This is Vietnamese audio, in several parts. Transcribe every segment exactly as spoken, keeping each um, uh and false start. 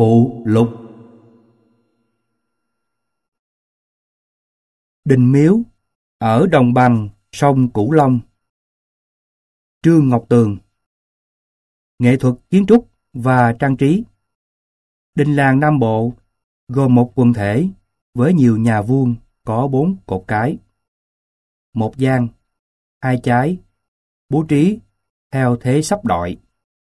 Phụ lục. Đình miếu ở đồng bằng sông Cửu Long. Trương Ngọc Tường. Nghệ thuật kiến trúc và trang trí. Đình làng Nam Bộ gồm một quần thể với nhiều nhà vuông có bốn cột cái, một gian, hai chái, bố trí theo thế sắp đội.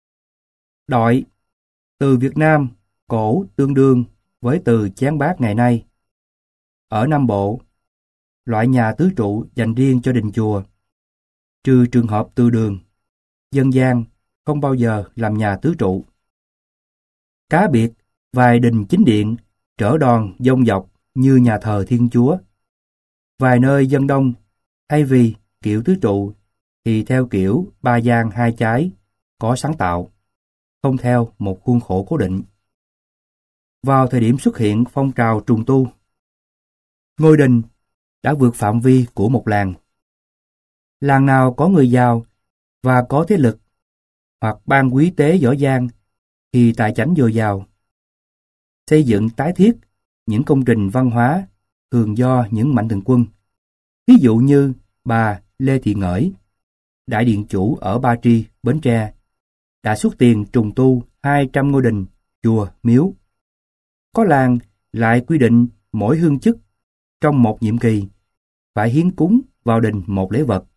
Đội từ Việt Nam cổ tương đương với từ chén bát ngày nay. Ở Nam Bộ, loại nhà tứ trụ dành riêng cho đình chùa, trừ trường hợp từ đường, dân gian không bao giờ làm nhà tứ trụ. Cá biệt vài đình chính điện trở đòn dông dọc như nhà thờ Thiên Chúa. Vài nơi dân đông, thay vì kiểu tứ trụ thì theo kiểu ba gian hai chái, có sáng tạo, không theo một khuôn khổ cố định. Vào thời điểm xuất hiện phong trào trùng tu, ngôi đình đã vượt phạm vi của một làng. Làng nào có người giàu và có thế lực, hoặc ban quý tế giỏi giang, thì tài chánh dồi dào. Xây dựng tái thiết những công trình văn hóa thường do những mạnh thường quân. Ví dụ như bà Lê Thị Ngởi, đại điện chủ ở Ba Tri, Bến Tre, đã xuất tiền trùng tu hai trăm ngôi đình, chùa, miếu. Có làng lại quy định mỗi hương chức trong một nhiệm kỳ phải hiến cúng vào đình một lễ vật.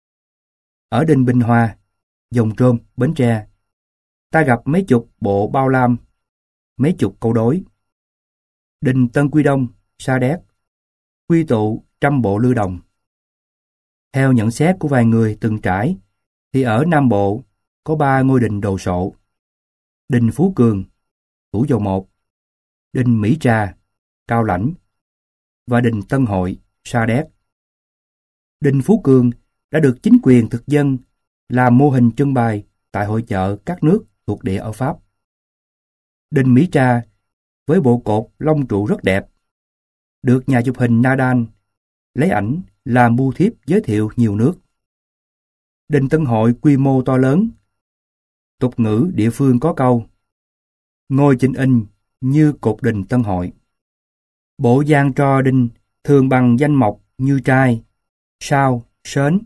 Ở đình Bình Hòa, Dòng Trôm, Bến Tre, ta gặp mấy chục bộ bao lam, mấy chục câu đối. Đình Tân Quy Đông, Sa Đéc, quy tụ trăm bộ lư đồng. Theo nhận xét của vài người từng trải, thì ở Nam Bộ có ba ngôi đình đồ sộ: đình Phú Cường, Thủ Dầu Một, đình Mỹ Trà, Cao Lãnh và đình Tân Hội, Sa Đéc. Đình Phú Cường đã được chính quyền thực dân làm mô hình trưng bày tại hội chợ các nước thuộc địa ở Pháp. Đình Mỹ Trà với bộ cột long trụ rất đẹp, được nhà chụp hình Nadal lấy ảnh làm bưu thiếp giới thiệu nhiều nước. Đình Tân Hội quy mô to lớn. Tục ngữ địa phương có câu: ngôi chinh in như cột đình Tân Hội. Bộ gian tro đinh thường bằng danh mộc như trai, sao, sến.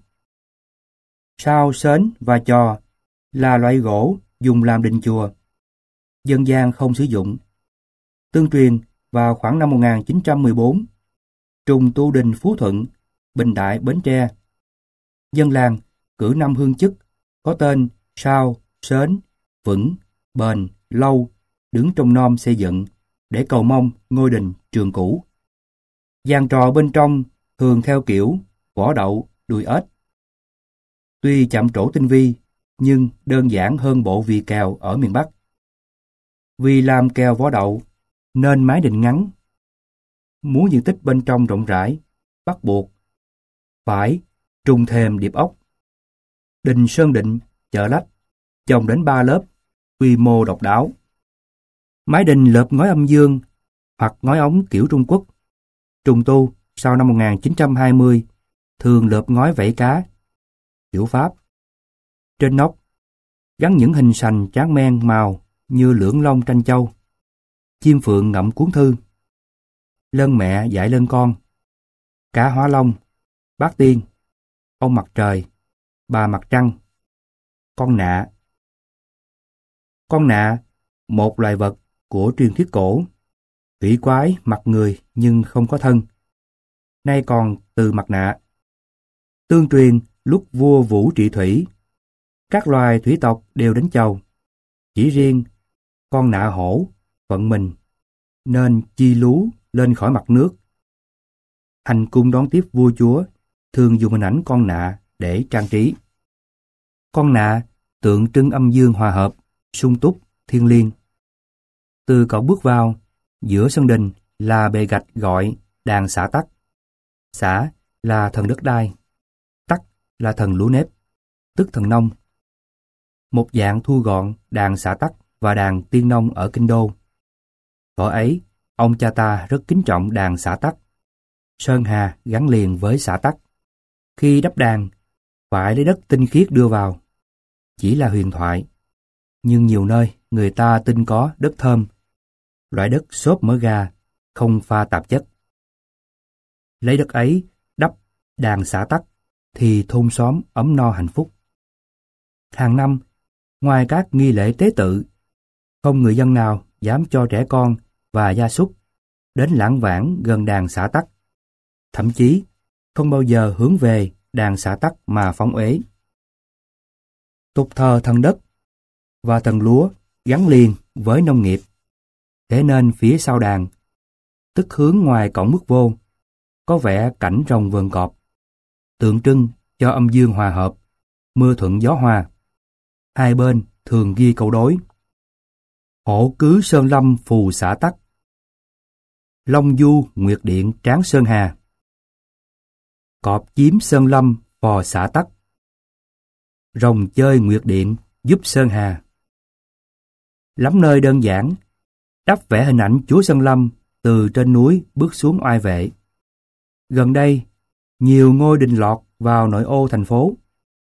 Sao, sến và trò là loại gỗ dùng làm đình chùa. Dân gian không sử dụng. Tương truyền vào khoảng năm một nghìn chín trăm mười bốn, trùng tu đình Phú Thuận, Bình Đại, Bến Tre. Dân làng cử năm hương chức có tên Sao, Sến, Vững, Bền, Lâu đứng trong nom xây dựng để cầu mong ngôi đình trường cũ. Giàn trò bên trong thường theo kiểu vỏ đậu, đùi ếch. Tuy chạm trổ tinh vi, nhưng đơn giản hơn bộ vì kèo ở miền Bắc. Vì làm kèo vỏ đậu, nên mái đình ngắn. Muốn diện tích bên trong rộng rãi, bắt buộc phải trùng thềm điệp ốc. Đình Sơn Định, Chợ Lách, chồng đến ba lớp, quy mô độc đáo. Mái đình lợp ngói âm dương hoặc ngói ống kiểu Trung Quốc. Trùng tu sau năm một nghìn chín trăm hai mươi, thường lợp ngói vảy cá, kiểu Pháp. Trên nóc gắn những hình sành tráng men màu như lưỡng long tranh châu, chim phượng ngậm cuốn thư, lân mẹ dạy lân con, cá hóa long, bát tiên, ông mặt trời, bà mặt trăng, con nạ. Con nạ, một loài vật của truyền thuyết cổ, quỷ quái mặt người nhưng không có thân, nay còn từ mặt nạ. Tương truyền lúc vua Vũ trị thủy, các loài thủy tộc đều đến chầu, chỉ riêng con nạ hổ vận mình nên chi lú lên khỏi mặt nước. Hành cung đón tiếp vua chúa thường dùng hình ảnh con nạ để trang trí. Con nạ tượng trưng âm dương hòa hợp, sung túc, thiêng liêng. Từ cổng bước vào, giữa sân đình là bề gạch gọi đàn xã Tắc. Xã là thần đất đai, Tắc là thần lúa nếp, tức thần nông. Một dạng thu gọn đàn xã Tắc và đàn tiên nông ở Kinh Đô. Thuở ấy, ông cha ta rất kính trọng đàn xã Tắc. Sơn hà gắn liền với xã Tắc. Khi đắp đàn, phải lấy đất tinh khiết đưa vào. Chỉ là huyền thoại, nhưng nhiều nơi người ta tin có đất thơm, loại đất xốp mỡ gà, không pha tạp chất. Lấy đất ấy đắp đàn xã tắc thì thôn xóm ấm no hạnh phúc. Hàng năm, ngoài các nghi lễ tế tự, không người dân nào dám cho trẻ con và gia súc đến lảng vảng gần đàn xã tắc. Thậm chí, không bao giờ hướng về đàn xã tắc mà phóng uế. Tục thờ thần đất và thần lúa gắn liền với nông nghiệp. Thế nên phía sau đàn, tức hướng ngoài cổng bước vô, có vẻ cảnh rồng vườn cọp, tượng trưng cho âm dương hòa hợp, mưa thuận gió hòa. Hai bên thường ghi câu đối: hổ cứ sơn lâm phù xã tắc, long du nguyệt điện tráng sơn hà, cọp chiếm sơn lâm phò xã tắc, rồng chơi nguyệt điện giúp sơn hà. Lắm nơi đơn giản, đắp vẽ hình ảnh Chúa Sơn Lâm từ trên núi bước xuống oai vệ. Gần đây, nhiều ngôi đình lọt vào nội ô thành phố.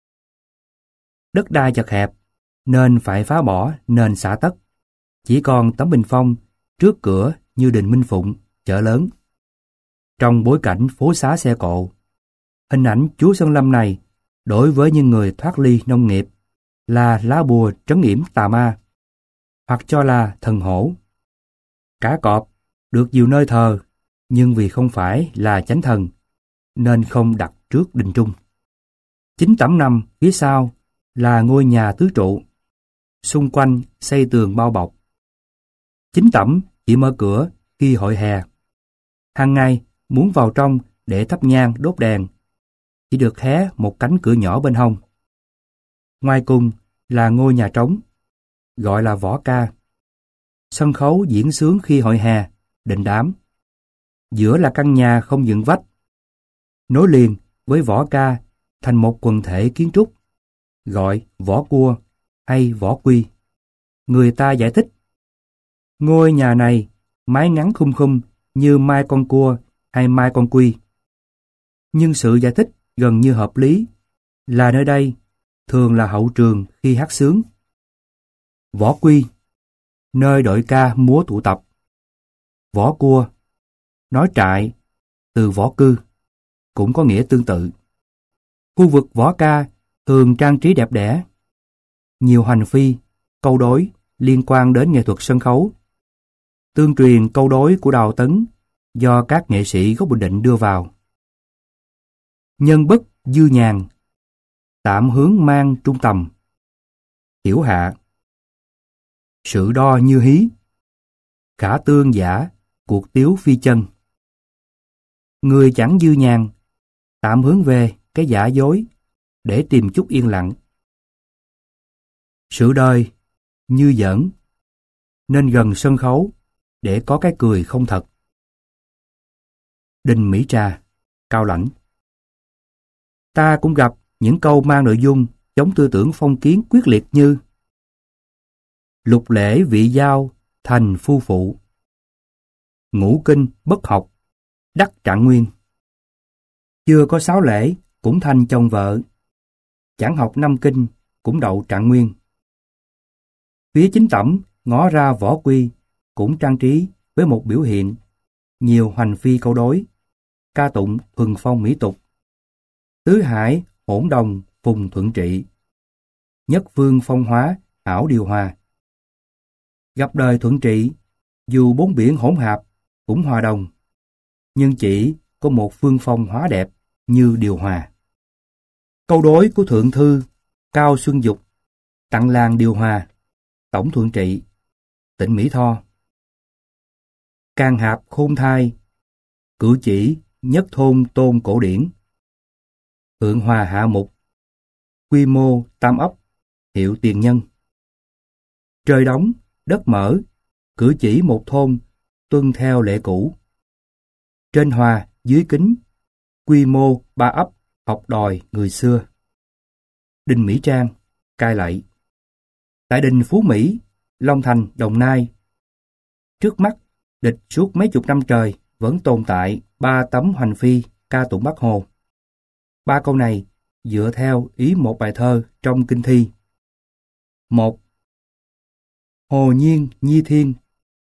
Đất đai chật hẹp, nên phải phá bỏ nền xã tắc. Chỉ còn tấm bình phong trước cửa như đình Minh Phụng, chợ lớn. Trong bối cảnh phố xá xe cộ, hình ảnh Chúa Sơn Lâm này đối với những người thoát ly nông nghiệp là lá bùa trấn yểm tà ma, hoặc cho là thần hổ. Cá cọp được nhiều nơi thờ, nhưng vì không phải là chánh thần, nên không đặt trước đình trung. Chính tẩm nằm phía sau là ngôi nhà tứ trụ, xung quanh xây tường bao bọc. Chính tẩm chỉ mở cửa khi hội hè. Hàng ngày muốn vào trong để thắp nhang đốt đèn, chỉ được hé một cánh cửa nhỏ bên hông. Ngoài cùng là ngôi nhà trống, gọi là võ ca. Sân khấu diễn xướng khi hội hè, đình đám. Giữa là căn nhà không dựng vách, nối liền với võ ca thành một quần thể kiến trúc, gọi võ cua hay võ quy. Người ta giải thích, ngôi nhà này mái ngắn khum khum như mai con cua hay mai con quy. Nhưng sự giải thích gần như hợp lý là nơi đây thường là hậu trường khi hát xướng. Võ quy, nơi đội ca múa tụ tập. Võ cua, nói trại, từ võ cư, cũng có nghĩa tương tự. Khu vực võ ca thường trang trí đẹp đẽ. Nhiều hành phi, câu đối liên quan đến nghệ thuật sân khấu. Tương truyền câu đối của Đào Tấn do các nghệ sĩ gốc Bình Định đưa vào. Nhân bất dư nhàn, tạm hướng mang trung tầm. Tiểu hạ, sự đo như hí, khả tương giả, cuộc tiếu phi chân. Người chẳng dư nhàn, tạm hướng về cái giả dối để tìm chút yên lặng. Sự đời như giỡn, nên gần sân khấu để có cái cười không thật. Đinh Mỹ Trà, Cao Lãnh. Ta cũng gặp những câu mang nội dung chống tư tưởng phong kiến quyết liệt như: lục lễ vị giao thành phu phụ, ngũ kinh bất học đắc trạng nguyên, chưa có sáu lễ cũng thành chồng vợ, chẳng học năm kinh cũng đậu trạng nguyên. Phía chính tẩm ngó ra võ quy cũng trang trí với một biểu hiện nhiều hoành phi câu đối, ca tụng thuần phong mỹ tục. Tứ hải hỗn đồng phùng thuận trị, nhất phương phong hóa hảo điều hòa. Gặp đời thuận trị, dù bốn biển hỗn hạp cũng hòa đồng, nhưng chỉ có một phương phong hóa đẹp như điều hòa. Câu đối của thượng thư Cao Xuân Dục tặng làng điều hòa, tổng thuận trị, tỉnh Mỹ Tho. Can hạp khôn thai, cử chỉ nhất thôn tôn cổ điển. Thượng hòa hạ mục, quy mô tam ấp, hiệu tiền nhân. Trời đóng, đất mở, cử chỉ một thôn, tuân theo lệ cũ. Trên hòa, dưới kính, quy mô ba ấp, học đòi người xưa. Đinh Mỹ Trang, Cai Lậy. Tại đình Phú Mỹ, Long Thành, Đồng Nai. Trước mắt, địch suốt mấy chục năm trời vẫn tồn tại ba tấm hoành phi ca tụng Bác Hồ. Ba câu này dựa theo ý một bài thơ trong kinh thi. Một. Hồ nhiên nhi thiên,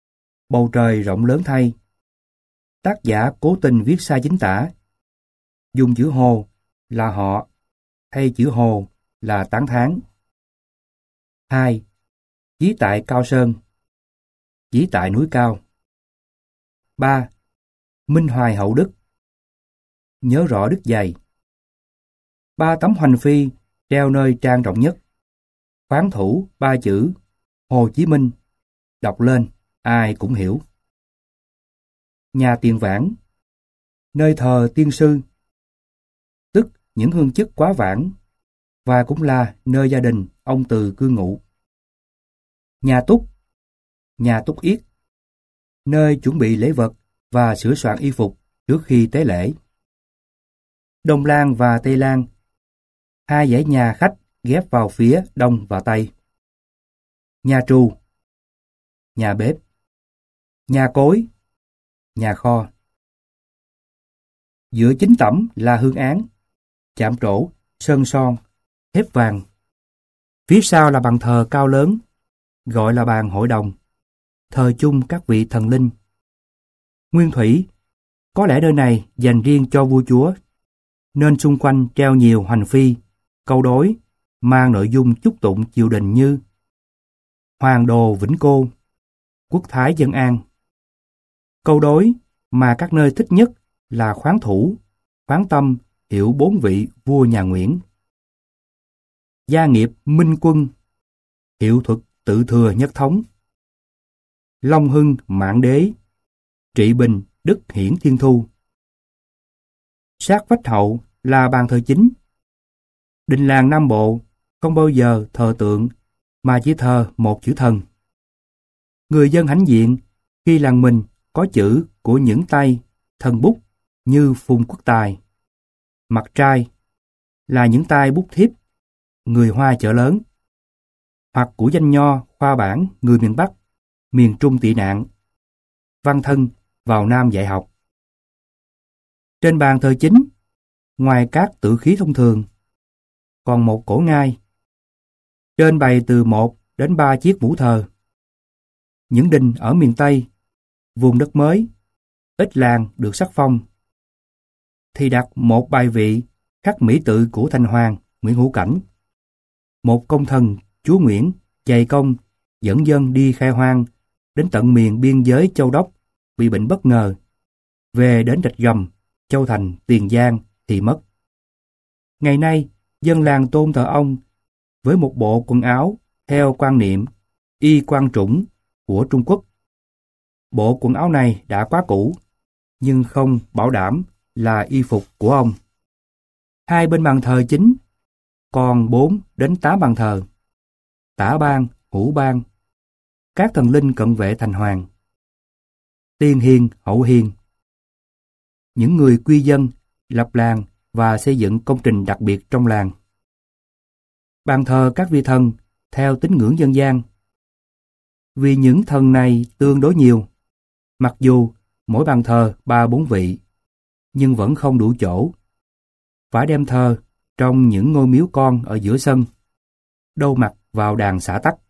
Bầu trời rộng lớn thay. Tác giả cố tình viết sai chính tả. Dùng chữ Hồ là họ, thay chữ Hồ là tán thán. hai. Chí tại Cao Sơn. Chí tại núi cao. ba. Minh hoài hậu đức. Nhớ rõ đức dày. Ba tấm hoành phi treo nơi trang trọng nhất. Khoáng thủ ba chữ Hồ Chí Minh. Đọc lên, ai cũng hiểu. Nhà Tiền Vãn. Nơi thờ tiên sư, tức những hương chức quá vãng, và cũng là nơi gia đình ông Từ cư ngụ. Nhà Túc. Nhà Túc Yết. Nơi chuẩn bị lễ vật và sửa soạn y phục trước khi tế lễ. Đông Lan và Tây Lan. Hai dãy nhà khách ghép vào phía đông và tây. Nhà Trù. Nhà bếp. Nhà Cối. Nhà kho. Giữa chính tẩm là hương án, chạm trổ, sơn son, thép vàng. Phía sau là bàn thờ cao lớn, gọi là bàn hội đồng, thờ chung các vị thần linh. Nguyên thủy, có lẽ nơi này dành riêng cho vua chúa, nên xung quanh treo nhiều hoành phi, câu đối, mang nội dung chúc tụng triều đình như Hoàng đồ vĩnh cô, quốc thái dân an. Câu đối mà các nơi thích nhất là khoáng thủ, khoáng tâm, hiệu bốn vị vua nhà Nguyễn. Gia nghiệp minh quân, hiệu thuật tự thừa nhất thống. Long hưng mạng đế, trị bình đức hiển thiên thu. Sát vách hậu là bàn thờ chính. Đình làng Nam Bộ không bao giờ thờ tượng mà chỉ thờ một chữ thần. Người dân hãnh diện khi làng mình có chữ của những tay thần bút như Phùng Quốc Tài, Mặt Trai là những tay bút thiếp người Hoa chợ lớn, hoặc của danh nho khoa bản người miền Bắc, miền Trung tị nạn, Văn Thân vào Nam dạy học. Trên bàn thờ chính, ngoài các tự khí thông thường, còn một cổ ngai. Trên bày từ một đến ba chiếc mũ thờ. Những đình ở miền Tây, vùng đất mới, ít làng được sắc phong, thì đặt một bài vị khắc mỹ tự của Thành Hoàng Nguyễn Hữu Cảnh. Một công thần chúa Nguyễn dày công dẫn dân đi khai hoang đến tận miền biên giới Châu Đốc bị bệnh bất ngờ, về đến Rạch Gầm, Châu Thành, Tiền Giang thì mất. Ngày nay, dân làng tôn thờ ông với một bộ quần áo theo quan niệm y quan trũng của Trung Quốc. Bộ quần áo này đã quá cũ, nhưng không bảo đảm là y phục của ông. Hai bên bàn thờ chính còn bốn đến tám bàn thờ. Tả Bang, Hữu Bang, các thần linh cận vệ Thành Hoàng. Tiên hiền, hậu hiền. Những người quy dân, lập làng và xây dựng công trình đặc biệt trong làng. Bàn thờ các vị thần theo tín ngưỡng dân gian. Vì những thần này tương đối nhiều, mặc dù mỗi bàn thờ ba bốn vị, nhưng vẫn không đủ chỗ. Phải đem thờ trong những ngôi miếu con ở giữa sân, đâu mặt vào đàn xã tắc.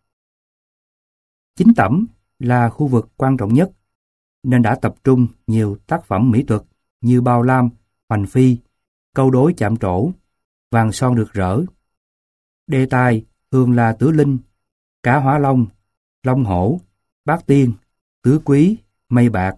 Chính tẩm là khu vực quan trọng nhất, nên đã tập trung nhiều tác phẩm mỹ thuật như bao lam, hoành phi, câu đối chạm trổ, vàng son rực rỡ. Đề tài thường là tứ linh, cá hóa long, long hổ, bát tiên, tứ quý, mây bạc.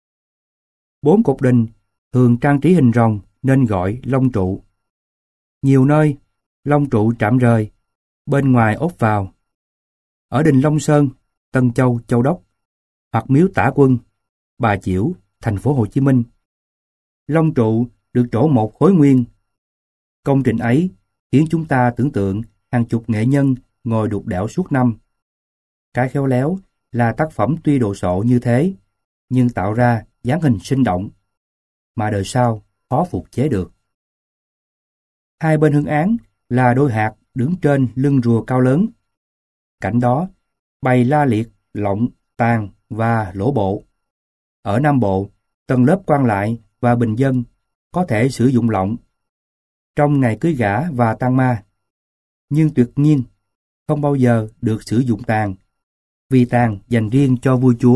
Bốn cột đình thường trang trí hình rồng nên gọi long trụ. Nhiều nơi, long trụ trạm rời, bên ngoài ốp vào. Ở đình Long Sơn, Tân Châu, Châu Đốc, hoặc miếu Tả Quân, Bà Chiểu, thành phố Hồ Chí Minh, long trụ được trổ một khối nguyên. Công trình ấy khiến chúng ta tưởng tượng hàng chục nghệ nhân ngồi đục đẽo suốt năm. Cái khéo léo là tác phẩm tuy đồ sộ như thế, nhưng tạo ra dáng hình sinh động, mà đời sau khó phục chế được. Hai bên hương án là đôi hạt đứng trên lưng rùa cao lớn. Cạnh đó bày la liệt, lọng, tàn và lỗ bộ. Ở Nam Bộ, tầng lớp quan lại và bình dân có thể sử dụng lọng trong ngày cưới gả và tang ma, nhưng tuyệt nhiên không bao giờ được sử dụng tàn, vì tàn dành riêng cho vua chúa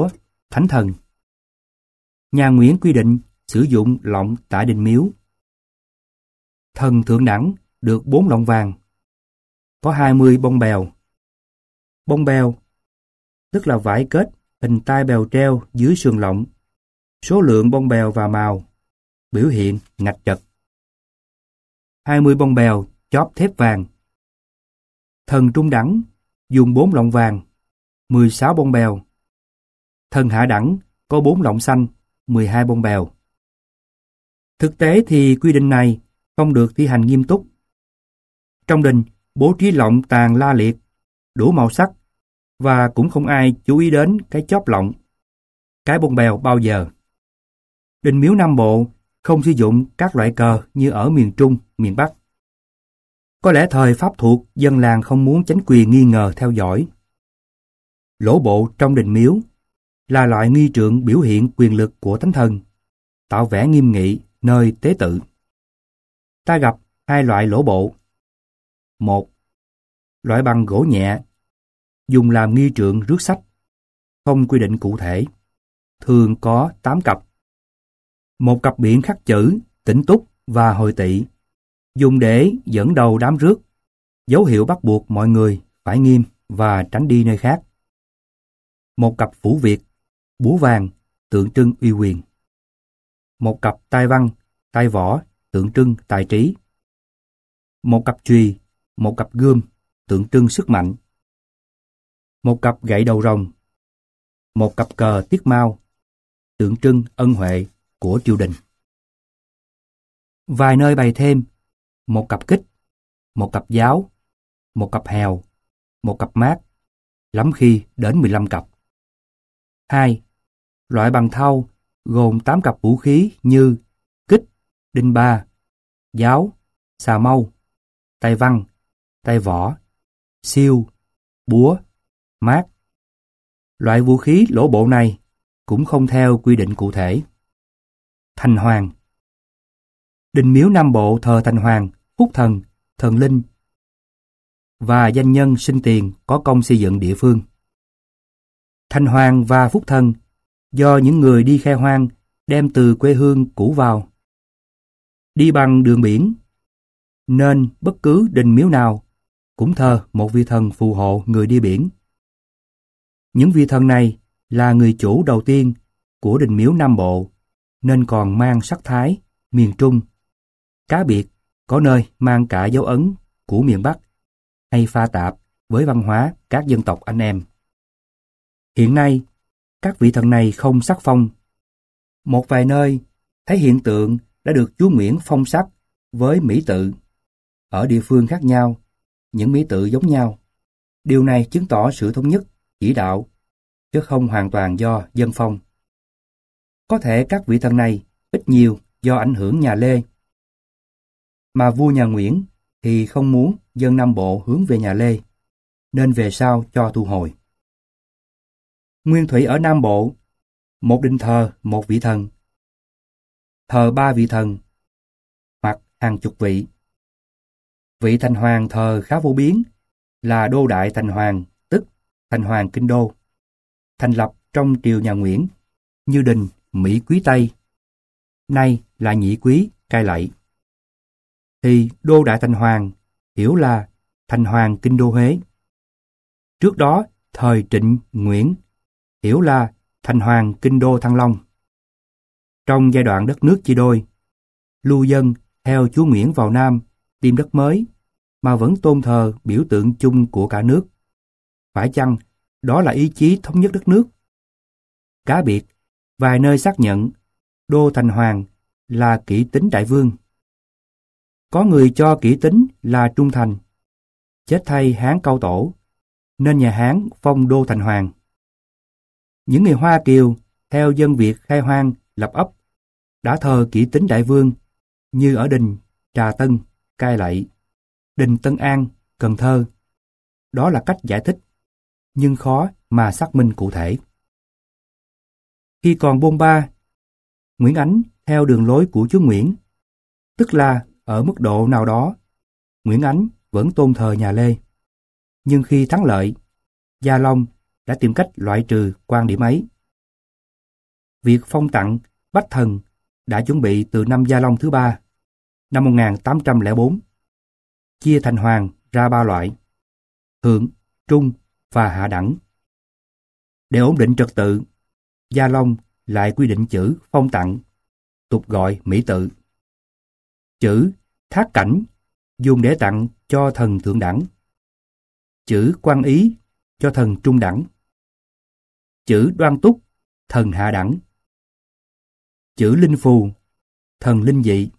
thánh thần. Nhà Nguyễn quy định sử dụng lọng tại đình miếu. Thần thượng đẳng được bốn lọng vàng, có hai mươi bông bèo. Bông bèo, tức là vải kết hình tai bèo treo dưới sườn lọng. Số lượng bông bèo và màu, biểu hiện ngạch chật. hai mươi bông bèo chóp thép vàng. Thần trung đẳng dùng bốn lọng vàng, mười sáu bông bèo. Thần hạ đẳng có bốn lọng xanh, mười hai bông bèo. Thực tế thì quy định này không được thi hành nghiêm túc. Trong đình bố trí lọng tàn la liệt, đủ màu sắc, và cũng không ai chú ý đến cái chóp lọng, cái bông bèo bao giờ. Đình miếu Nam Bộ không sử dụng các loại cờ như ở miền Trung, miền Bắc. Có lẽ thời Pháp thuộc, dân làng không muốn chánh quyền nghi ngờ theo dõi. Lỗ bộ trong đình miếu là loại nghi trượng biểu hiện quyền lực của thánh thần, tạo vẻ nghiêm nghị nơi tế tự. Ta gặp hai loại lỗ bộ. Một, loại bằng gỗ nhẹ, dùng làm nghi trượng rước sách, không quy định cụ thể, thường có tám cặp. Một cặp biển khắc chữ, tĩnh túc và hồi tỵ, dùng để dẫn đầu đám rước, dấu hiệu bắt buộc mọi người phải nghiêm và tránh đi nơi khác. Một cặp phủ việt, búa vàng, tượng trưng uy quyền. Một cặp tai văn, tai võ, tượng trưng tài trí. Một cặp chùy, một cặp gươm, tượng trưng sức mạnh. Một cặp gậy đầu rồng. Một cặp cờ tiết mao, tượng trưng ân huệ của triều đình. Vài nơi bày thêm một cặp kích, một cặp giáo, một cặp hèo, một cặp mát, lắm khi đến mười lăm cặp. Hai, loại bằng thau gồm tám cặp vũ khí như kích, đinh ba, giáo, xà mâu, tay văn, tay võ, siêu, búa, mát. Loại vũ khí lỗ bộ này cũng không theo quy định cụ thể. Thành hoàng. Đình miếu Nam Bộ thờ thành hoàng, phúc thần, thần linh và danh nhân sinh tiền có công xây dựng địa phương. Thành hoàng và phúc thần do những người đi khai hoang đem từ quê hương cũ vào. Đi bằng đường biển, nên bất cứ đình miếu nào cũng thờ một vị thần phù hộ người đi biển. Những vị thần này là người chủ đầu tiên của đình miếu Nam Bộ, nên còn mang sắc thái miền Trung. Cá biệt, có nơi mang cả dấu ấn của miền Bắc, hay pha tạp với văn hóa các dân tộc anh em. Hiện nay, các vị thần này không sắc phong. Một vài nơi thấy hiện tượng đã được chúa Nguyễn phong sắc với mỹ tự. Ở địa phương khác nhau, những mỹ tự giống nhau. Điều này chứng tỏ sự thống nhất, chỉ đạo, chứ không hoàn toàn do dân phong. Có thể các vị thần này ít nhiều do ảnh hưởng nhà Lê. Mà vua nhà Nguyễn thì không muốn dân Nam Bộ hướng về nhà Lê, nên về sau cho thu hồi. Nguyên thủy ở Nam Bộ, một đình thờ một vị thần, thờ ba vị thần, hoặc hàng chục vị. Vị thành hoàng thờ khá phổ biến là Đô Đại Thành Hoàng, tức Thành Hoàng Kinh Đô, thành lập trong triều nhà Nguyễn, như đình Mỹ Quý Tây, nay là Nhị Quý Cai Lậy. Thì Đô Đại Thành Hoàng hiểu là Thành Hoàng Kinh Đô Huế. Trước đó, thời Trịnh Nguyễn hiểu là Thành Hoàng Kinh Đô Thăng Long. Trong giai đoạn đất nước chia đôi, lưu dân theo chúa Nguyễn vào Nam tìm đất mới, mà vẫn tôn thờ biểu tượng chung của cả nước. Phải chăng đó là ý chí thống nhất đất nước? Cá biệt, vài nơi xác nhận Đô Thành Hoàng là Kỷ Tính Đại Vương. Có người cho Kỷ Tính là Trung Thành, chết thay Hán Cao Tổ, nên nhà Hán phong Đô Thành Hoàng. Những người Hoa Kiều theo dân Việt khai hoang, lập ấp, đã thờ Kỷ Tính Đại Vương như ở đình Trà Tân, Cai Lậy, đình Tân An, Cần Thơ. Đó là cách giải thích, nhưng khó mà xác minh cụ thể. Khi còn bôn ba, Nguyễn Ánh theo đường lối của chúa Nguyễn, tức là ở mức độ nào đó, Nguyễn Ánh vẫn tôn thờ nhà Lê. Nhưng khi thắng lợi, Gia Long đã tìm cách loại trừ quan điểm ấy. việc phong tặng bách thần đã chuẩn bị từ năm Gia Long thứ ba, năm một nghìn tám trăm lẻ bốn, chia thành hoàng ra ba loại: thượng, trung và hạ đẳng. Để ổn định trật tự, Gia Long lại quy định chữ phong tặng, tục gọi mỹ tự. Chữ thác cảnh dùng để tặng cho thần thượng đẳng. Chữ quan ý cho thần trung đẳng. Chữ đoan túc, thần hạ đẳng. Chữ linh phù, thần linh dị.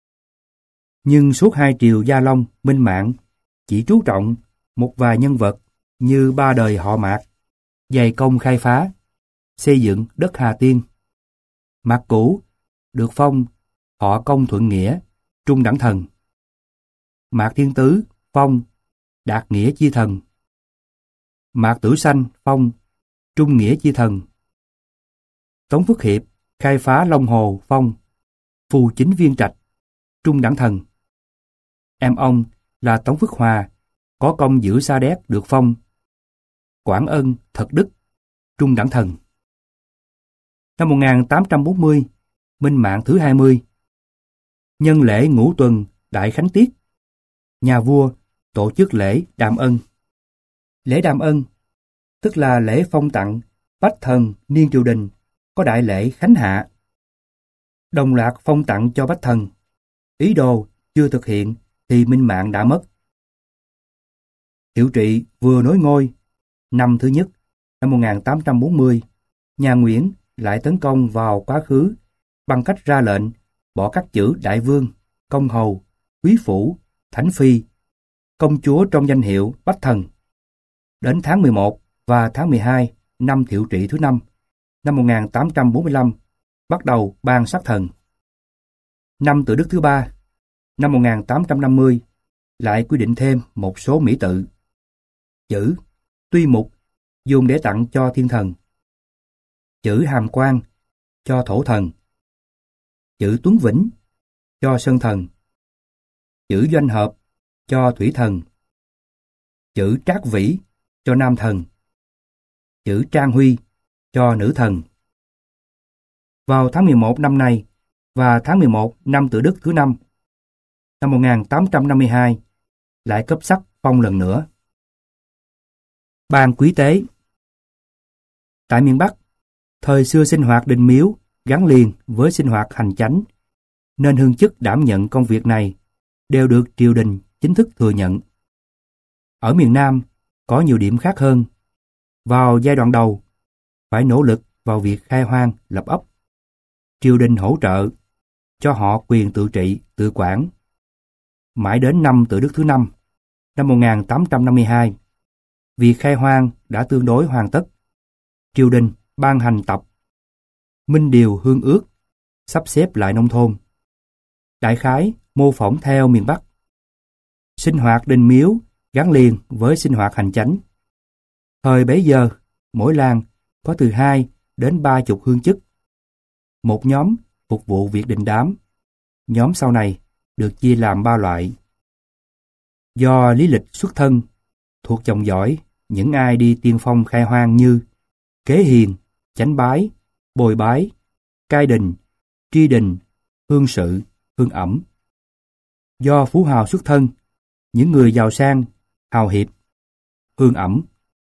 Nhưng suốt hai triều Gia Long, Minh Mạng chỉ chú trọng một vài nhân vật như ba đời họ Mạc, dày công khai phá, xây dựng đất Hà Tiên. Mạc Cũ được phong họ Công Thuận Nghĩa, trung đẳng thần. Mạc Thiên Tứ phong Đạt Nghĩa Chi Thần. Mạc Tử Sanh phong Trung Nghĩa Chi Thần. Tống Phước Hiệp khai phá Long Hồ phong Phù Chính Viên Trạch, trung đẳng thần. Em ông là Tống Phước Hòa có công giữ Sa Đéc được phong Quảng Ân Thật Đức, trung đẳng thần. Năm một nghìn tám trăm bốn mươi, Minh Mạng thứ hai mươi, nhân lễ Ngũ Tuần Đại Khánh Tiết, nhà vua tổ chức lễ Đàm Ân. Lễ Đàm Ân tức là lễ phong tặng bách thần niên triều đình, có đại lễ Khánh Hạ. Đồng loạt phong tặng cho bách thần, ý đồ chưa thực hiện thì Minh Mạng đã mất. Thiệu Trị vừa nối ngôi, năm thứ nhất, năm một nghìn tám trăm bốn mươi, nhà Nguyễn lại tấn công vào quá khứ bằng cách ra lệnh bỏ các chữ đại vương, công hầu, quý phủ, thánh phi, công chúa trong danh hiệu bách thần. Đến tháng mười một và tháng mười hai năm Thiệu Trị thứ năm, năm một nghìn tám trăm bốn mươi lăm, bắt đầu ban sát thần. Năm Tự Đức thứ ba, năm một nghìn tám trăm năm mươi, lại quy định thêm một số mỹ tự. Chữ Tuy Mục dùng để tặng cho thiên thần. Chữ Hàm Quan cho thổ thần. Chữ Tuấn Vĩnh cho sơn thần. Chữ Doanh Hợp cho thủy thần. Chữ Trác Vĩ cho nam thần. Chữ Trang Huy cho nữ thần. Vào tháng mười một năm nay và tháng mười một năm Tự Đức thứ năm, năm một nghìn tám trăm năm mươi hai, lại cấp sắc phong lần nữa. Ban quý tế. Tại miền Bắc, thời xưa sinh hoạt đình miếu gắn liền với sinh hoạt hành chánh, nên hương chức đảm nhận công việc này đều được triều đình chính thức thừa nhận. Ở miền Nam có nhiều điểm khác hơn. Vào giai đoạn đầu, phải nỗ lực vào việc khai hoang, lập ấp. Triều đình hỗ trợ cho họ quyền tự trị, tự quản. Mãi đến năm Tự Đức thứ năm, năm một nghìn tám trăm năm mươi hai, việc khai hoang đã tương đối hoàn tất. Triều đình ban hành tập Minh Điều Hương Ước, sắp xếp lại nông thôn. Đại khái mô phỏng theo miền Bắc. Sinh hoạt đình miếu gắn liền với sinh hoạt hành chánh. Thời bấy giờ, mỗi làng có từ hai đến ba chục hương chức. Một nhóm phục vụ việc đình đám. Nhóm sau này được chia làm ba loại. Do lý lịch xuất thân, thuộc dòng dõi những ai đi tiên phong khai hoang như Kế Hiền, Chánh Bái, Bồi Bái, Cai Đình, Tri Đình, Hương Sự, Hương Ẩm. Do phú hào xuất thân, những người giàu sang, hào hiệp, Hương Ẩm.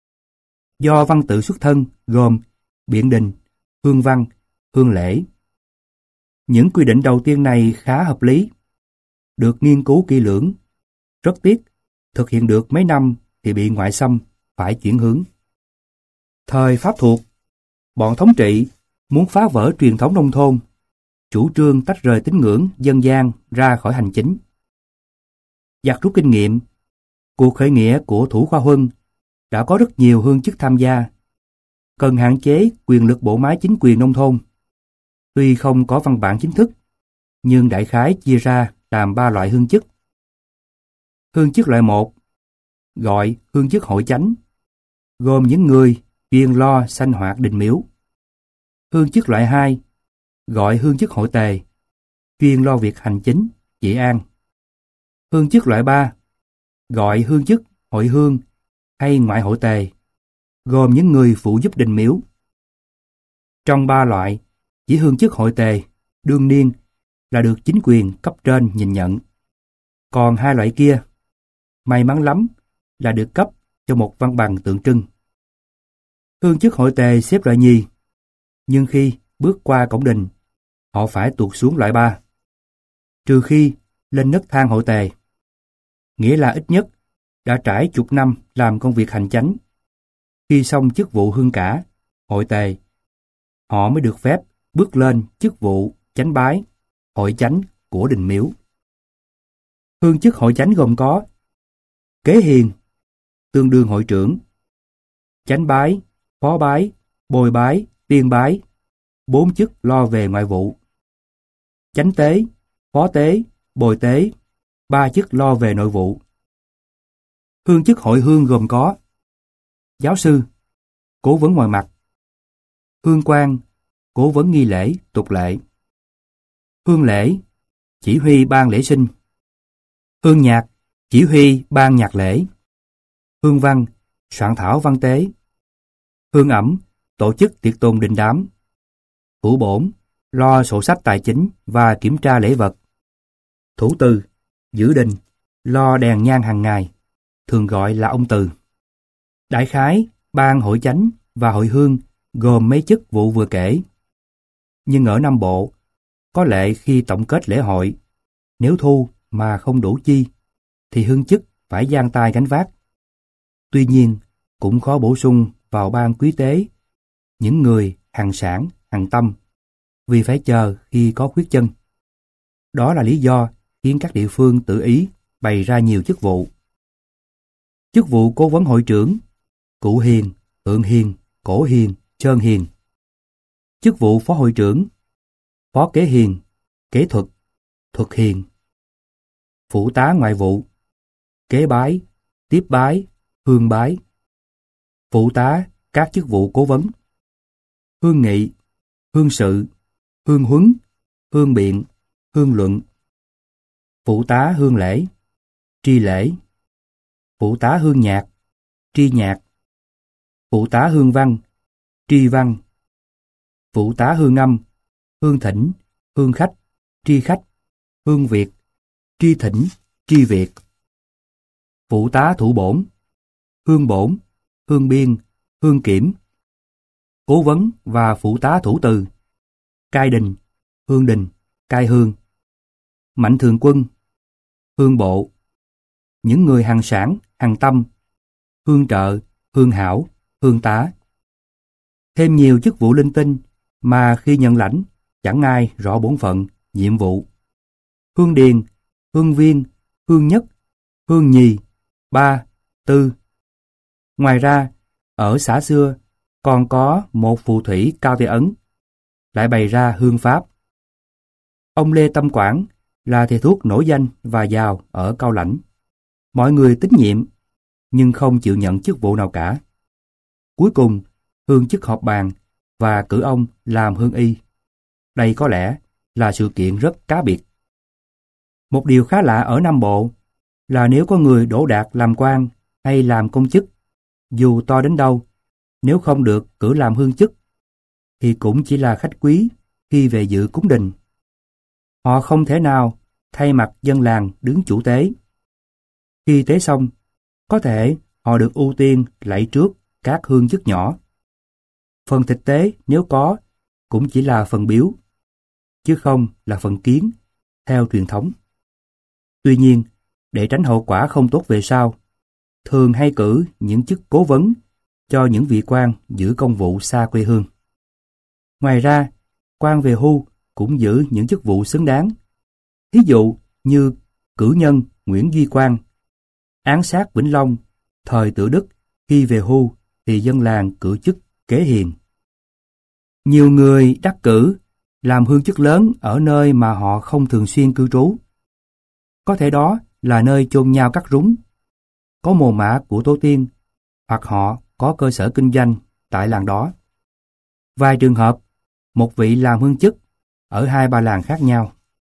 Do văn tự xuất thân gồm Biện Đình, Hương Văn, Hương Lễ. Những quy định đầu tiên này khá hợp lý, được nghiên cứu kỹ lưỡng. Rất tiếc, thực hiện được mấy năm thì bị ngoại xâm, phải chuyển hướng. Thời Pháp thuộc, bọn thống trị muốn phá vỡ truyền thống nông thôn, chủ trương tách rời tín ngưỡng dân gian ra khỏi hành chính. Gặt rút kinh nghiệm, cuộc khởi nghĩa của Thủ Khoa Huân đã có rất nhiều hương chức tham gia. Cần hạn chế quyền lực bộ máy chính quyền nông thôn. Tuy không có văn bản chính thức, nhưng đại khái chia ra làm ba loại hương chức. Hương chức loại một, gọi hương chức hội chánh, gồm những người chuyên lo sanh hoạt đình miếu. Hương chức loại hai, gọi hương chức hội tề, chuyên lo việc hành chính, trị an. Hương chức loại ba, gọi hương chức hội hương hay ngoại hội tề, gồm những người phụ giúp đình miếu. Trong ba loại chỉ hương chức hội tề, đương niên là được chính quyền cấp trên nhìn nhận. Còn hai loại kia, may mắn lắm là được cấp cho một văn bằng tượng trưng. Hương chức hội tề xếp loại nhì, nhưng khi bước qua cổng đình, họ phải tuột xuống loại ba, trừ khi lên nấc thang hội tề. Nghĩa là ít nhất đã trải chục năm làm công việc hành chánh. Khi xong chức vụ hương cả, hội tề, họ mới được phép bước lên chức vụ chánh bái, hội chánh của đình miếu. Hương chức hội chánh gồm có kế hiền, tương đương hội trưởng, chánh bái, phó bái, bồi bái, tiên bái, bốn chức lo về ngoại vụ, chánh tế, phó tế, bồi tế, ba chức lo về nội vụ. Hương chức hội hương gồm có giáo sư, cố vấn mọi mặt, hương quan, cố vấn nghi lễ, tục lệ, hương lễ, chỉ huy ban lễ sinh, hương nhạc, chỉ huy ban nhạc lễ, hương văn, soạn thảo văn tế, hương ẩm, tổ chức tiệc tùng đình đám, thủ bổn, lo sổ sách tài chính và kiểm tra lễ vật, thủ từ, giữ đình, lo đèn nhang hàng ngày, thường gọi là ông từ. Đại khái, ban hội chánh và hội hương gồm mấy chức vụ vừa kể. Nhưng ở Nam Bộ, có lệ khi tổng kết lễ hội, nếu thu mà không đủ chi, thì hương chức phải giang tay gánh vác. Tuy nhiên, cũng khó bổ sung vào ban quý tế những người hằng sản, hằng tâm, vì phải chờ khi có khuyết chân. Đó là lý do khiến các địa phương tự ý bày ra nhiều chức vụ. Chức vụ cố vấn hội trưởng, cụ hiền, tượng hiền, cổ hiền, trơn hiền. Chức vụ phó hội trưởng, phó kế hiền, kế thuật, thuật hiền. Phụ tá ngoại vụ, kế bái, tiếp bái, hương bái. Phụ tá các chức vụ cố vấn, hương nghị, hương sự, hương huấn, hương biện, hương luận. Phụ tá hương lễ, tri lễ. Phụ tá hương nhạc, tri nhạc. Phụ tá hương văn, tri văn. Phụ tá hương âm, hương thỉnh, hương khách, tri khách, hương việt, tri thỉnh, tri việt. Phụ tá thủ bổn, hương bổn, hương biên, hương kiểm. Cố vấn và phụ tá thủ từ, cai đình, hương đình, cai hương. Mạnh thường quân, hương bộ. Những người hằng sản, hằng tâm, hương trợ, hương hảo, hương tá. Thêm nhiều chức vụ linh tinh mà khi nhận lãnh chẳng ai rõ bổn phận, nhiệm vụ. Hương điền, hương viên, hương nhất, hương nhì, ba, tư. Ngoài ra, ở xã xưa còn có một phù thủy Cao Tây Ấn, lại bày ra hương pháp. Ông Lê Tâm Quảng là thầy thuốc nổi danh và giàu ở Cao Lãnh. Mọi người tín nhiệm, nhưng không chịu nhận chức vụ nào cả. Cuối cùng, hương chức họp bàn và cử ông làm hương y. Đây có lẽ là sự kiện rất cá biệt. Một điều khá lạ ở Nam Bộ là nếu có người đỗ đạt làm quan hay làm công chức, dù to đến đâu, nếu không được cử làm hương chức, thì cũng chỉ là khách quý khi về dự cúng đình. Họ không thể nào thay mặt dân làng đứng chủ tế. Khi tế xong, có thể họ được ưu tiên lạy trước các hương chức nhỏ. Phần thịt tế nếu có cũng chỉ là phần biếu, chứ không là phần kiến, theo truyền thống. Tuy nhiên, để tránh hậu quả không tốt về sau, thường hay cử những chức cố vấn cho những vị quan giữ công vụ xa quê hương. Ngoài ra, quan về hưu cũng giữ những chức vụ xứng đáng. Thí dụ như cử nhân Nguyễn Duy Quang, án sát Vĩnh Long, thời Tự Đức khi về hưu thì dân làng cử chức kế hiền. Nhiều người đắc cử làm hương chức lớn ở nơi mà họ không thường xuyên cư trú. Có thể đó là nơi chôn nhau cắt rúng, có mồ mả của tổ tiên, hoặc họ có cơ sở kinh doanh tại làng đó. Vài trường hợp, một vị làm hương chức ở hai ba làng khác nhau.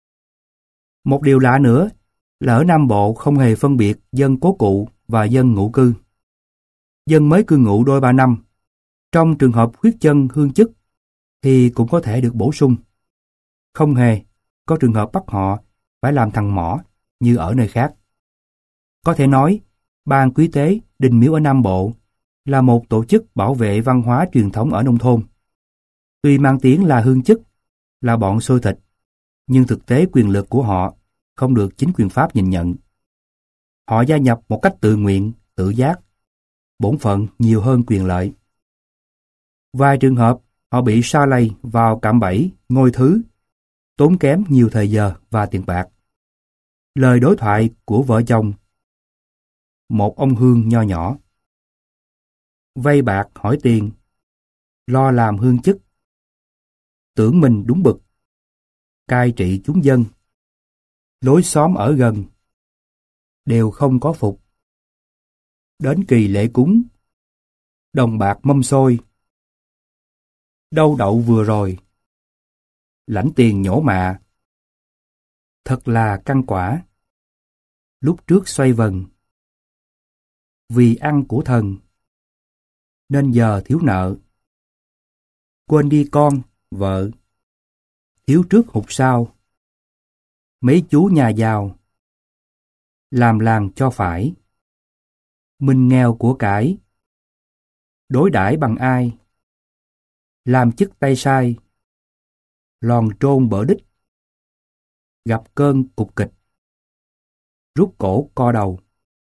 Một điều lạ nữa là ở Nam Bộ không hề phân biệt dân cố cụ và dân ngụ cư. Dân mới cư ngụ đôi ba năm, trong trường hợp khuyết chân hương chức, thì cũng có thể được bổ sung. Không hề có trường hợp bắt họ phải làm thằng mỏ như ở nơi khác. Có thể nói, Ban Quý tế Đình Miếu ở Nam Bộ là một tổ chức bảo vệ văn hóa truyền thống ở nông thôn. Tuy mang tiếng là hương chức, là bọn xôi thịt, nhưng thực tế quyền lực của họ không được chính quyền Pháp nhìn nhận. Họ gia nhập một cách tự nguyện, tự giác, bổn phận nhiều hơn quyền lợi. Vài trường hợp họ bị sa lầy vào cạm bẫy ngôi thứ, tốn kém nhiều thời giờ và tiền bạc. Lời đối thoại của vợ chồng một ông hương nho nhỏ: vay bạc hỏi tiền, lo làm hương chức, tưởng mình đúng bực, cai trị chúng dân, lối xóm ở gần, đều không có phục. Đến kỳ lễ cúng, đồng bạc mâm xôi, đâu đậu vừa rồi, lãnh tiền nhổ mạ, thật là căng quả, lúc trước xoay vần, vì ăn của thần, nên giờ thiếu nợ, quên đi con, vợ, thiếu trước hụt sau, mấy chú nhà giàu, làm làng cho phải, mình nghèo của cải, đối đãi bằng ai, làm chức tay sai, lòn trôn bở đích, gặp cơn cục kịch, rút cổ co đầu,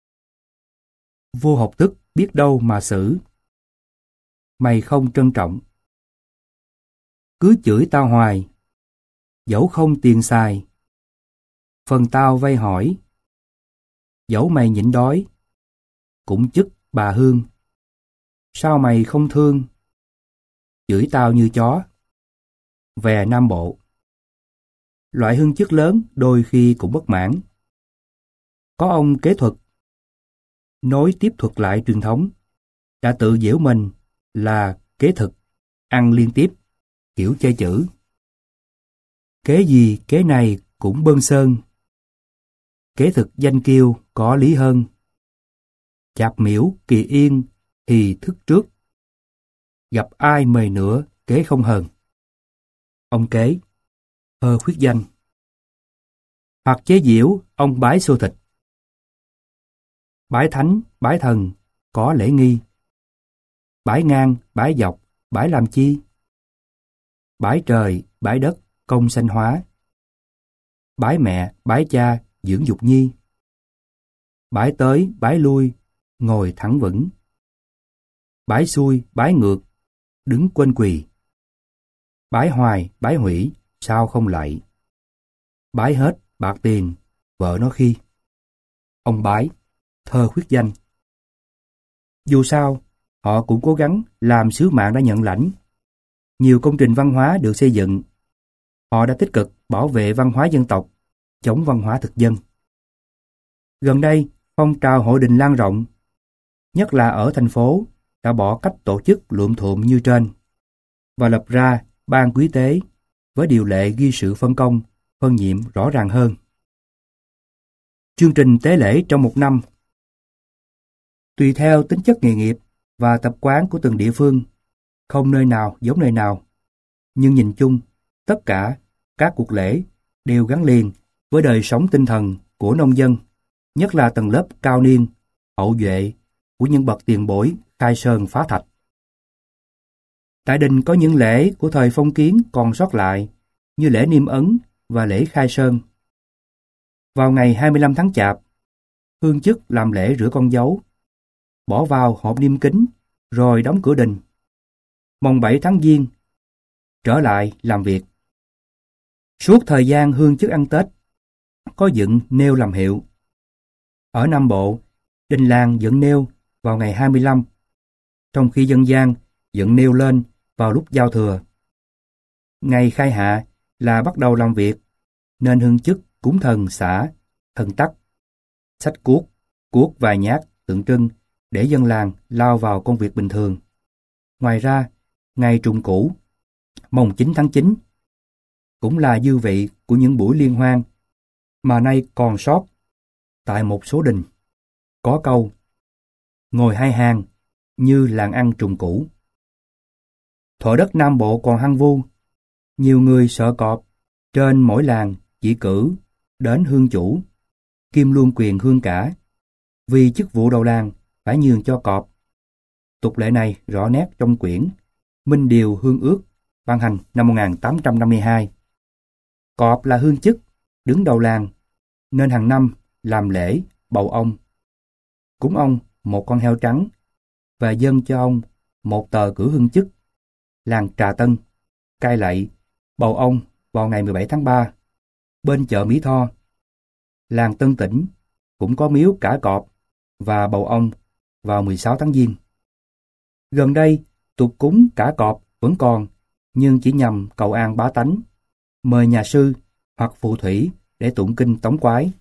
vô học thức biết đâu mà xử, mày không trân trọng, cứ chửi tao hoài, dẫu không tiền xài, phần tao vay hỏi, dẫu mày nhịn đói, cũng chức bà Hương, sao mày không thương, chửi tao như chó. Về Nam Bộ, loại hương chức lớn đôi khi cũng bất mãn. Có ông kế thuật nối tiếp thuật lại truyền thống, đã tự giễu mình là kế thực, ăn liên tiếp, kiểu chơi chữ. Kế gì kế này cũng bơn sơn, kế thực danh kiêu có lý hơn, chạp miễu kỳ yên thì thức trước, gặp ai mời nữa kế không hờn. Ông kế, thơ khuyết danh. Hoặc chế giễu ông bái xô thịt. Bái thánh, bái thần, có lễ nghi. Bái ngang, bái dọc, bái làm chi? Bái trời, bái đất, công sanh hóa. Bái mẹ, bái cha, dưỡng dục nhi. Bái tới, bái lui, ngồi thẳng vững. Bái xuôi, bái ngược, đứng quên quỳ. Bái hoài, bái hủy, sao không lạy. Bái hết, bạc tiền, vợ nó khi. Ông bái, thơ khuyết danh. Dù sao, họ cũng cố gắng làm sứ mạng đã nhận lãnh. Nhiều công trình văn hóa được xây dựng. Họ đã tích cực bảo vệ văn hóa dân tộc, chống văn hóa thực dân. Gần đây, phong trào hội đình lan rộng, nhất là ở thành phố, đã bỏ cách tổ chức luộm thuộm như trên và lập ra ban quý tế với điều lệ ghi sự phân công, phân nhiệm rõ ràng hơn. Chương trình tế lễ trong một năm. Tùy theo tính chất nghề nghiệp và tập quán của từng địa phương, không nơi nào giống nơi nào, nhưng nhìn chung, tất cả các cuộc lễ đều gắn liền với đời sống tinh thần của nông dân, nhất là tầng lớp cao niên, hậu duệ của những bậc tiền bối khai sơn phá thạch. Tại đình có những lễ của thời phong kiến còn sót lại, như lễ niêm ấn và lễ khai sơn. Vào ngày hai mươi lăm tháng Chạp, hương chức làm lễ rửa con dấu, bỏ vào hộp niêm kính, rồi đóng cửa đình. Mồng bảy tháng Giêng, trở lại làm việc. Suốt thời gian hương chức ăn Tết, có dựng nêu làm hiệu. Ở Nam Bộ, đình làng dựng nêu vào ngày hai mươi lăm, trong khi dân gian dựng nêu lên vào lúc giao thừa. Ngày khai hạ là bắt đầu làm việc, nên hương chức cúng thần xã, thần tắc, xách cuốc, cuốc vài nhát tượng trưng để dân làng lao vào công việc bình thường. Ngoài ra, ngày trùng cũ, mồng chín tháng chín, cũng là dư vị của những buổi liên hoan mà nay còn sót tại một số đình. Có câu, ngồi hai hàng như làng ăn trùng cũ. Thổ đất Nam Bộ còn hăng vu, Nhiều người sợ cọp, trên mỗi làng chỉ cử đến hương chủ, kiêm luôn quyền hương cả, vì chức vụ đầu làng phải nhường cho cọp. Tục lệ này rõ nét trong quyển Minh Điều Hương Ước ban hành năm một nghìn tám trăm năm mươi hai. Cọp là hương chức, đứng đầu làng, nên hàng năm làm lễ bầu ông. Cúng ông một con heo trắng và dâng cho ông một tờ cử hương chức. Làng Trà Tân cai lậy bầu ông vào ngày mười bảy tháng ba bên chợ Mỹ Tho. Làng Tân Tĩnh cũng có miếu cả cọp và bầu ông vào mười sáu tháng Giêng. Gần đây, tục cúng cả cọp vẫn còn, nhưng chỉ nhằm cầu an bá tánh, mời nhà sư hoặc phù thủy để tụng kinh tống quái.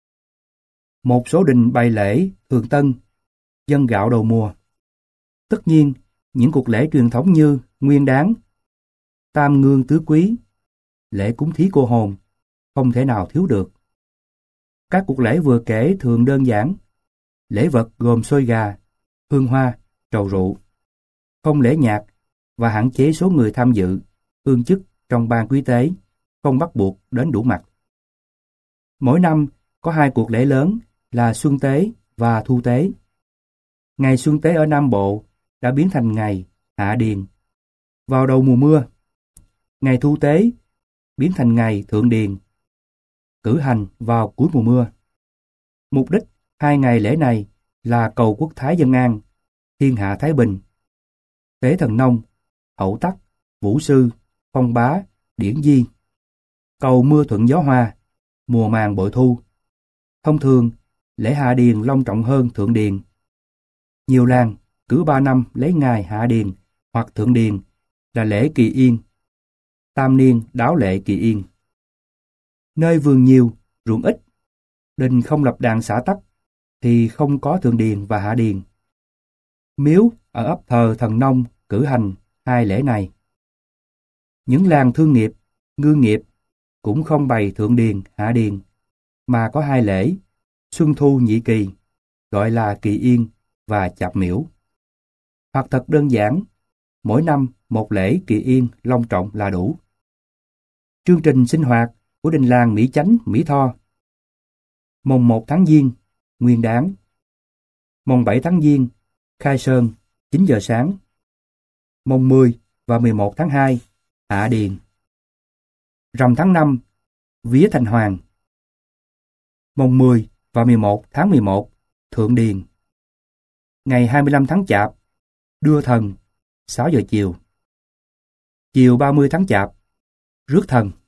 Một số đình bày lễ thường tân, dâng gạo đầu mùa. Tất nhiên, những cuộc lễ truyền thống như Nguyên Đán, Tam Ngương Tứ Quý, lễ cúng thí cô hồn không thể nào thiếu được. Các cuộc lễ vừa kể thường đơn giản, lễ vật gồm xôi gà, hương hoa, trầu rượu, không lễ nhạc và hạn chế số người tham dự, hương chức trong ban quý tế, không bắt buộc đến đủ mặt. Mỗi năm có hai cuộc lễ lớn là Xuân Tế và Thu Tế. Ngày Xuân Tế ở Nam Bộ đã biến thành ngày Hạ Điền vào đầu mùa mưa. Ngày Thu Tế biến thành ngày Thượng Điền, cử hành vào cuối mùa mưa. Mục đích hai ngày lễ này là cầu quốc thái dân an, thiên hạ thái bình, tế thần nông, hậu tắc, vũ sư, phong bá, điển di, cầu mưa thuận gió hoa, mùa màng bội thu. Thông thường, lễ Hạ Điền long trọng hơn Thượng Điền. Nhiều làng cứ ba năm lấy ngày Hạ Điền hoặc Thượng Điền là lễ Kỳ Yên, tam niên đáo lệ Kỳ Yên. Nơi vườn nhiều, ruộng ít, đình không lập đàn xã tắc thì không có Thượng Điền và Hạ Điền. Miếu ở ấp thờ thần nông cử hành hai lễ này. Những làng thương nghiệp, ngư nghiệp cũng không bày Thượng Điền, Hạ Điền, mà có hai lễ, Xuân Thu Nhị Kỳ, gọi là Kỳ Yên và Chạp Miễu. Hoặc thật đơn giản, mỗi năm một lễ Kỳ Yên long trọng là đủ. Chương trình sinh hoạt của đình làng Mỹ Chánh, Mỹ Tho. Mùng một tháng Giêng, Nguyên Đán. Mùng bảy tháng Giêng, khai sơn, chín giờ sáng. Mùng mười và mười một tháng hai, Hạ Điền. Rằm tháng năm, vía Thành Hoàng. Mùng mười và mười một tháng mười một, Thượng Điền. Ngày hai mươi lăm tháng Chạp, đưa thần, sáu giờ chiều. Chiều ba mươi tháng Chạp, rước thần.